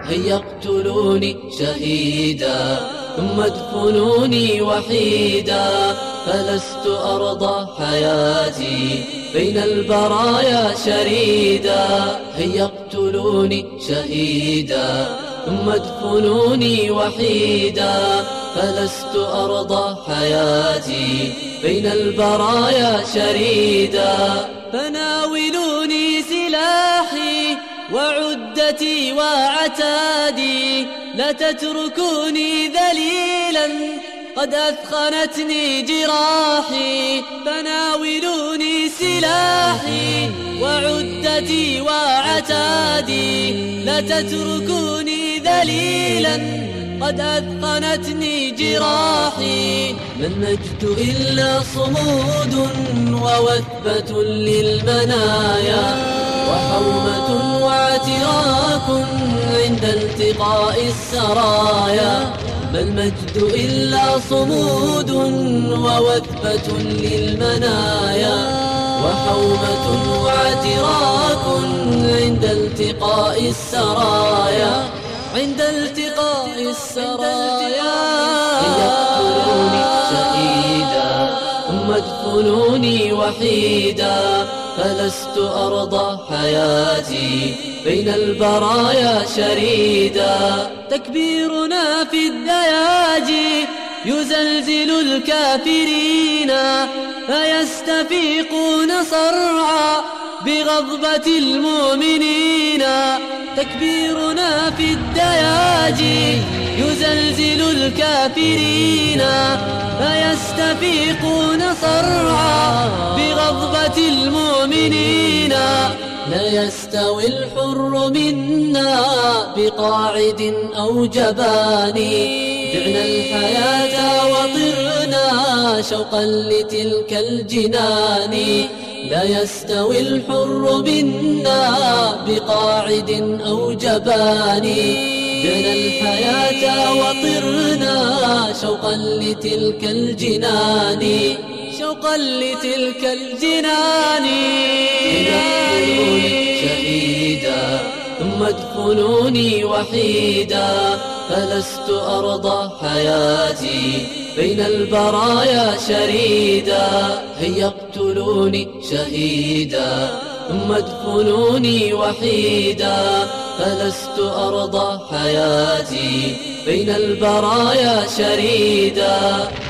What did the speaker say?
هيا اقتلوني شهيدا ثم ادفنوني وحيدا، فلست أرضى حياتي بين البرايا شريدا. هيا اقتلوني شهيدا ثم ادفنوني وحيدا، فلست أرضى حياتي بين البرايا شريدا. فناولوني سلاحي وعدتي وعتادي، لا تتركوني ذليلا قد أثخنتني جراحي. فناولوني سلاحي وعدتي وعتادي، لا تتركوني ذليلا قد أثخنتني جراحي. ما المجد إلا صمود ووثبة للمنايا، وحومة واعتراك عند التقاء السرايا. ما المجد إلا صمود ووثبة للمنايا، وحومة واعتراك عند التقاء السرايا. عند التقاء السرايا. يقتلوني شهيدا ثم ادفنوني وحيدا، فلست أرضى حياتي بين البرايا شريدا. تكبيرنا في الدياجي يزلزل الكافرين، فيستفيقون صرعا بغضبة المؤمنين. تكبيرنا في الدياجي يزلزل الكافرين، فيستفيقون صرعا بغضبة المؤمنين. لا يستوي الحر منا بقاعد أو جباني، بعنا الحياة وطرنا شوقا لتلك الجنان. لا يستوي الحر منا بقاعد أو جباني، بعنا الحياة وطرنا شوقا لتلك الجنان. شوقا لتلك الجنان. يقتلوني شهيدا ثم ادفنوني وحيدا، فلست أرضى حياتي بين البرايا شريدا. هيا اقتلوني شهيدا ثم ادفنوني وحيدا، فلست أرضى حياتي بين البرايا شريدا.